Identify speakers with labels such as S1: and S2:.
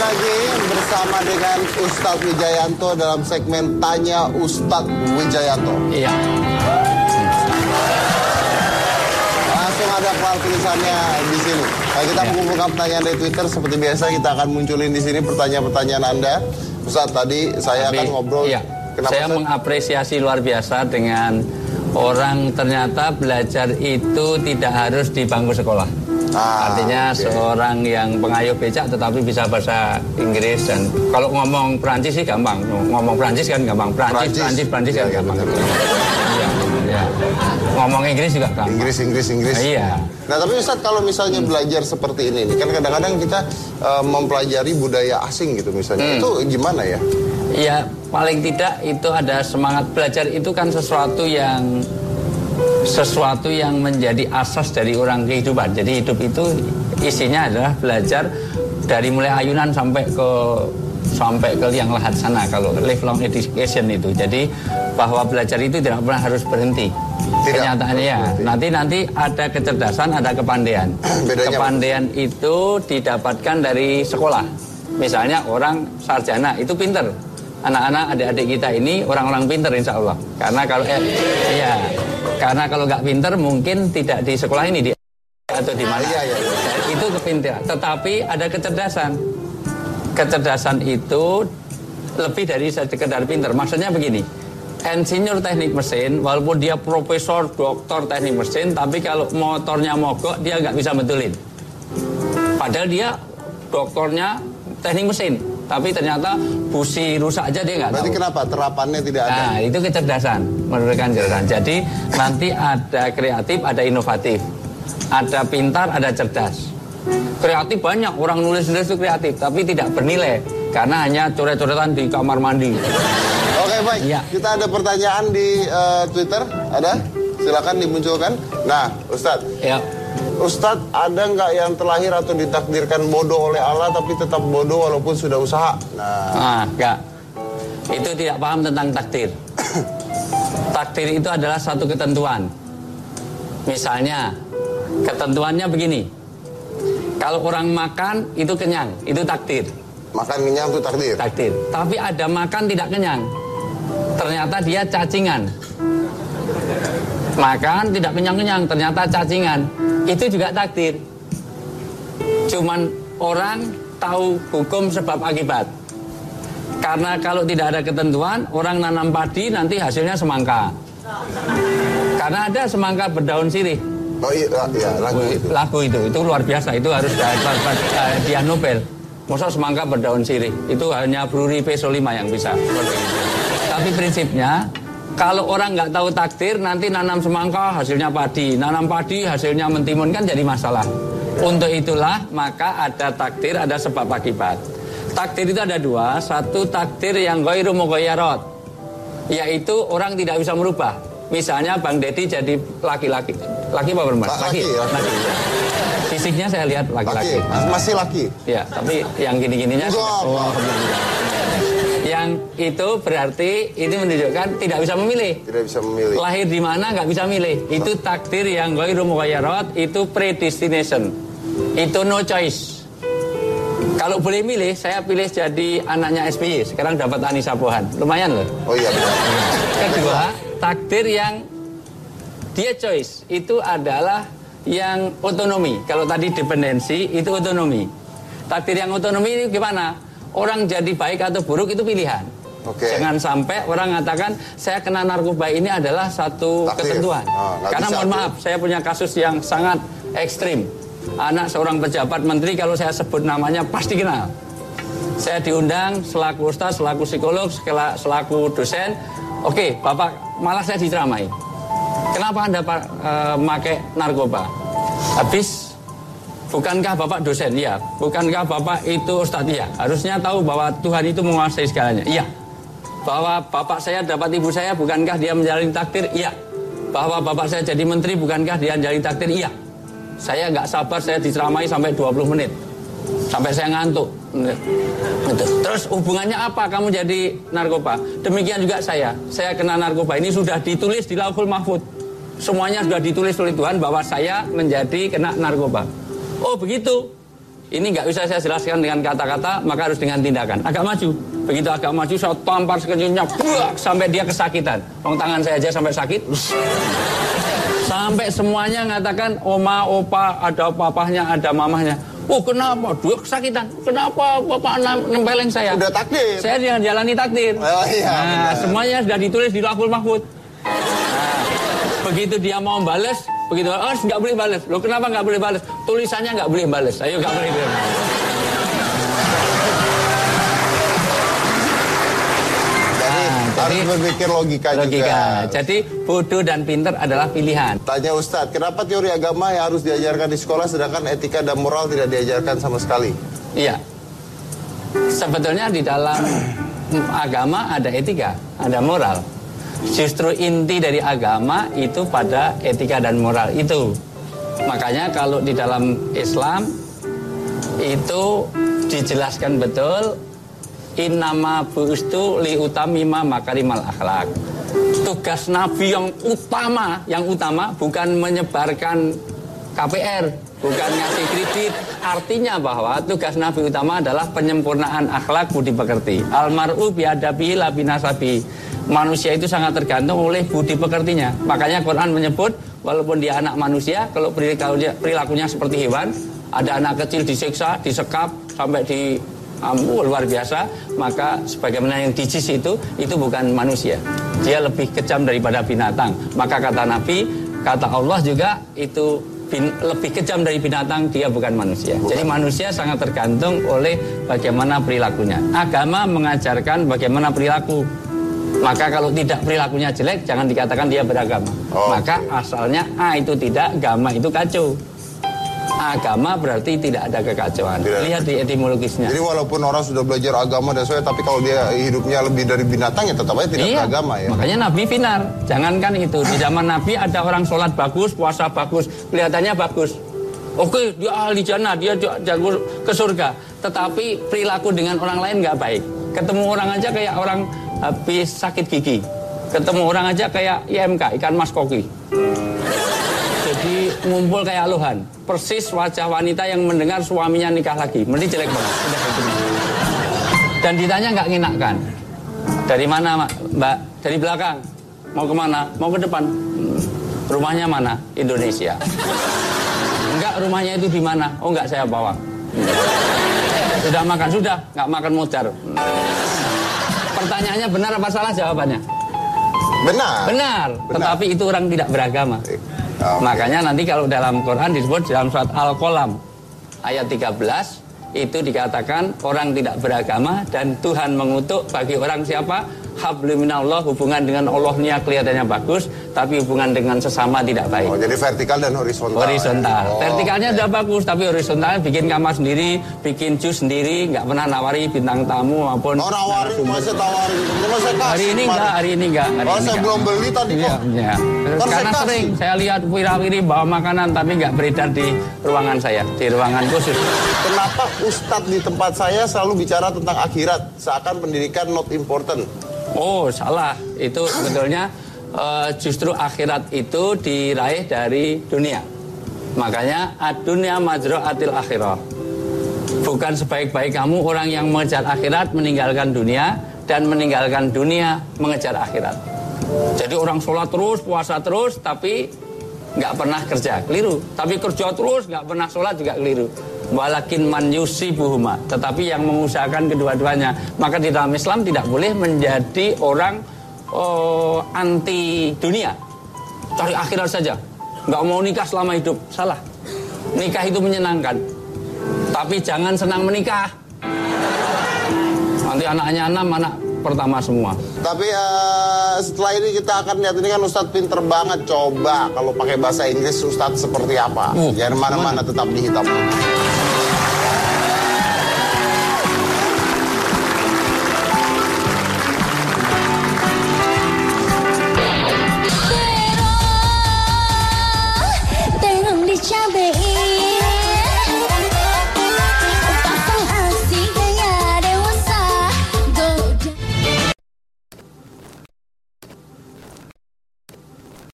S1: lagi bersama dengan Ustadz Wijayanto dalam segmen Tanya Ustadz Wijayanto.
S2: Iya.
S1: Langsung ada keluar tulisannya di sini. Nah, kita mengumpulkan pertanyaan dari Twitter seperti biasa, kita akan munculin di sini pertanyaan-pertanyaan Anda. Ustadz, tadi saya akan ngobrol.
S2: Iya. Saya mengapresiasi luar biasa dengan orang ternyata belajar itu tidak harus di bangku sekolah. Artinya seorang yang pengayuh becak tetapi bisa bahasa Inggris, dan kalau ngomong Perancis sih gampang. Ngomong Perancis kan gampang. Perancis kan gampang. Iya. Ngomong Inggris juga gampang. Inggris.
S1: Iya. Nah, tapi Ustadz, kalau misalnya belajar seperti ini kan kadang-kadang kita mempelajari budaya asing gitu misalnya. Itu gimana ya?
S2: Ya, paling tidak itu ada semangat belajar, itu kan sesuatu yang menjadi asas dari orang kehidupan. Jadi hidup itu isinya adalah belajar dari mulai ayunan sampai ke liang lahat sana, kalau lifelong education itu. Jadi bahwa belajar itu tidak pernah harus berhenti. Kenyataannya ya, nanti ada kecerdasan, ada kepandaian. Kepandaian itu didapatkan dari sekolah. Misalnya orang sarjana itu pinter. Anak-anak, adik-adik kita ini orang-orang pinter insya Allah. Karena kalau nggak pinter mungkin tidak di sekolah ini atau di mana. Itu kepintaran. Tetapi ada kecerdasan. Kecerdasan itu lebih dari sekedar pinter. Maksudnya begini, insinyur teknik mesin, walaupun dia profesor, doktor teknik mesin, tapi kalau motornya mogok dia nggak bisa betulin. Padahal dia doktornya teknik mesin, tapi ternyata busi rusak aja dia nggak tahu.
S1: Berarti kenapa terapannya tidak ada?
S2: Nah, itu kecerdasan, menurunkan kecerdasan. Jadi nanti ada kreatif, ada inovatif, ada pintar, ada cerdas. Kreatif banyak, orang nulis itu kreatif, tapi tidak bernilai karena hanya coret-coretan di kamar mandi.
S1: Oke, baik. Ya. Kita ada pertanyaan di Twitter, ada? Silakan dimunculkan. Nah, Ustadz.
S2: Ya.
S1: Ustadz, ada nggak yang terlahir atau ditakdirkan bodoh oleh Allah tapi tetap bodoh walaupun sudah usaha?
S2: Enggak. Itu tidak paham tentang takdir. Takdir itu adalah satu ketentuan. Misalnya, ketentuannya begini. Kalau orang makan itu kenyang, itu takdir.
S1: Makan kenyang itu takdir.
S2: Takdir. Tapi ada makan tidak kenyang. Ternyata dia cacingan. Makan tidak kenyang-kenyang, ternyata cacingan. Itu juga takdir. Cuman orang tahu hukum sebab akibat. Karena kalau tidak ada ketentuan, orang nanam padi nanti hasilnya semangka. Karena ada semangka berdaun sirih.
S1: Oh iya,
S2: lagu itu luar biasa. Itu harus hadiah Nobel. Masa semangka berdaun sirih. Itu hanya Bruri P5 yang bisa. Tapi prinsipnya, kalau orang nggak tahu takdir, nanti nanam semangka hasilnya padi, nanam padi hasilnya mentimun, kan jadi masalah. Untuk itulah maka ada takdir, ada sebab akibat. Takdir itu ada dua, satu takdir yang ghairu mughayyarot, yaitu orang tidak bisa merubah. Misalnya Bang Deddy jadi laki-laki, laki apa perempuan? Laki. Fisiknya saya lihat laki-laki.
S1: Masih laki.
S2: Ya, tapi yang gini-gininya. Yang itu berarti ini menunjukkan tidak bisa memilih.
S1: Tidak bisa memilih.
S2: Lahir di mana nggak bisa milih. Itu takdir yang ghairu mughayyarot, itu predestination. Itu no choice. Kalau boleh milih, saya pilih jadi anaknya SBY. Sekarang dapat Anissa Pohan. Lumayan loh.
S1: Oh iya.
S2: Kedua, takdir yang dia choice itu adalah yang otonomi. Kalau tadi dependensi, itu otonomi. Takdir yang otonomi ini gimana? Orang jadi baik atau buruk itu pilihan. Jangan sampai orang mengatakan saya kena narkoba ini adalah satu ketentuan. Karena mohon maaf, saya punya kasus yang sangat ekstrim. Anak seorang pejabat menteri, kalau saya sebut namanya pasti kenal. Saya diundang selaku ustaz, selaku psikolog, selaku dosen. Oke, Bapak, malah saya diceramai. Kenapa Anda pakai narkoba? Habis, bukankah Bapak dosen? Iya. Bukankah Bapak itu ustadz? Iya. Harusnya tahu bahwa Tuhan itu menguasai segalanya. Iya. Bahwa Bapak saya dapat ibu saya, bukankah dia menjalani takdir? Iya. Bahwa Bapak saya jadi menteri, bukankah dia menjalani takdir? Iya. Saya nggak sabar, saya diceramai sampai 20 menit. Sampai saya ngantuk. Terus hubungannya apa kamu jadi narkoba? Demikian juga saya kena narkoba. Ini sudah ditulis di Lauhul Mahfuz. Semuanya sudah ditulis oleh Tuhan bahwa saya menjadi kena narkoba. Oh begitu. ini nggak bisa saya jelaskan dengan kata-kata, maka harus dengan tindakan. Agak maju. Begitu agak maju, saya tampar sekencangnya, sampai dia kesakitan. Tangan saya aja sampai sakit. Sampai semuanya ngatakan, oma, opa, ada papahnya, ada mamahnya. Oh kenapa? Dia kesakitan. Kenapa bapak nempelin saya?
S1: Udah takdir.
S2: Saya jangan jalani takdir.
S1: Oh, iya,
S2: nah, semuanya sudah ditulis di Lauhul Mahfuz. Begitu dia mau balas, begitu nggak boleh balas. Loh kenapa nggak boleh balas? Tulisannya nggak boleh balas. Ayo nggak boleh balas.
S1: Harus berpikir logika juga.
S2: Jadi bodoh dan pintar adalah pilihan.
S1: Tanya Ustadz, kenapa teori agama yang harus diajarkan di sekolah sedangkan etika dan moral tidak diajarkan sama sekali?
S2: Iya. Sebetulnya di dalam agama ada etika, ada moral. Justru inti dari agama itu pada etika dan moral itu. Makanya kalau di dalam Islam itu dijelaskan betul, innama bu'ustu liutamima makarimal akhlak. Tugas Nabi yang utama bukan menyebarkan KPR, bukan ngasih kredit. Artinya bahwa tugas Nabi utama adalah penyempurnaan akhlak budi pekerti. Almar'u biadabihi la binasabi. Manusia itu sangat tergantung oleh budi pekertinya. Makanya Quran menyebut walaupun dia anak manusia, kalau perilakunya seperti hewan, ada anak kecil disiksa, disekap sampai di luar biasa, maka sebagaimana yang dijis itu bukan manusia. Dia lebih kejam daripada binatang. Maka kata Nabi, kata Allah juga itu lebih kejam dari binatang, dia bukan manusia. Jadi manusia sangat tergantung oleh bagaimana perilakunya. Agama mengajarkan bagaimana perilaku. Maka kalau tidak perilakunya jelek, jangan dikatakan dia beragama. Maka asalnya itu tidak, agama itu kacau. Agama berarti tidak ada kekacauan. Lihat di etimologisnya.
S1: Jadi walaupun orang sudah belajar agama dan sebagainya, tapi kalau dia hidupnya lebih dari binatang ya tetap aja tidak beragama ya.
S2: Makanya Nabi final. Jangankan itu, di zaman Nabi ada orang sholat bagus, puasa bagus, kelihatannya bagus. Oke, dia ahli jannah, dia jago ke surga. Tetapi perilaku dengan orang lain nggak baik. Ketemu orang aja kayak orang habis sakit gigi. Ketemu orang aja kayak IMK, ikan mas koki. Jadi ngumpul kayak aluhan. Persis wajah wanita yang mendengar suaminya nikah lagi. Mending jelek banget. Dan ditanya nggak nginakkan. Dari mana Mbak? Dari belakang. Mau kemana? Mau ke depan. Rumahnya mana? Indonesia. Enggak, rumahnya itu di mana? Oh enggak, saya bawa. Sudah makan? Sudah. Nggak makan modar. Pertanyaannya benar apa salah jawabannya? Benar. Tetapi itu orang tidak beragama. Makanya nanti kalau dalam Quran disebut dalam surat Al-Qalam ayat 13 itu dikatakan orang tidak beragama dan Tuhan mengutuk bagi orang siapa? Hablum minallah, hubungan dengan Allah-Nya kelihatannya bagus, tapi hubungan dengan sesama tidak baik.
S1: Jadi vertikal dan horizontal.
S2: Vertikalnya udah bagus, tapi horizontalnya bikin kamar sendiri, bikin jus sendiri, nggak pernah nawari bintang tamu maupun.
S1: Nawarin, masa tawarin.
S2: Hari ini enggak.
S1: Saya belum beli tadi kok.
S2: Iya. Karena sering saya lihat wira-wiri bawa makanan tapi nggak beredar di ruangan saya, di ruangan khusus.
S1: Kenapa Ustadz di tempat saya selalu bicara tentang akhirat, seakan pendidikan not important?
S2: Oh, salah. Itu sebetulnya justru akhirat itu diraih dari dunia. Makanya ad-dunya majra'atil akhirah. Bukan sebaik-baik kamu orang yang mengejar akhirat meninggalkan dunia, dan meninggalkan dunia mengejar akhirat. Jadi orang sholat terus, puasa terus, tapi nggak pernah kerja, keliru. Tapi kerja terus, nggak pernah sholat juga keliru. Walakin man yusibuhuma, tetapi yang mengusahakan kedua-duanya. Maka di dalam Islam tidak boleh menjadi orang anti dunia, cari akhirat saja, nggak mau nikah selama hidup. Salah. Nikah itu menyenangkan, tapi jangan senang menikah. Nanti anaknya 6 anak pertama semua.
S1: Tapi setelah ini kita akan lihat, ini kan Ustadz pinter banget. Coba kalau pakai bahasa Inggris Ustadz seperti apa? Jangan mana-mana, tetap di Hitam.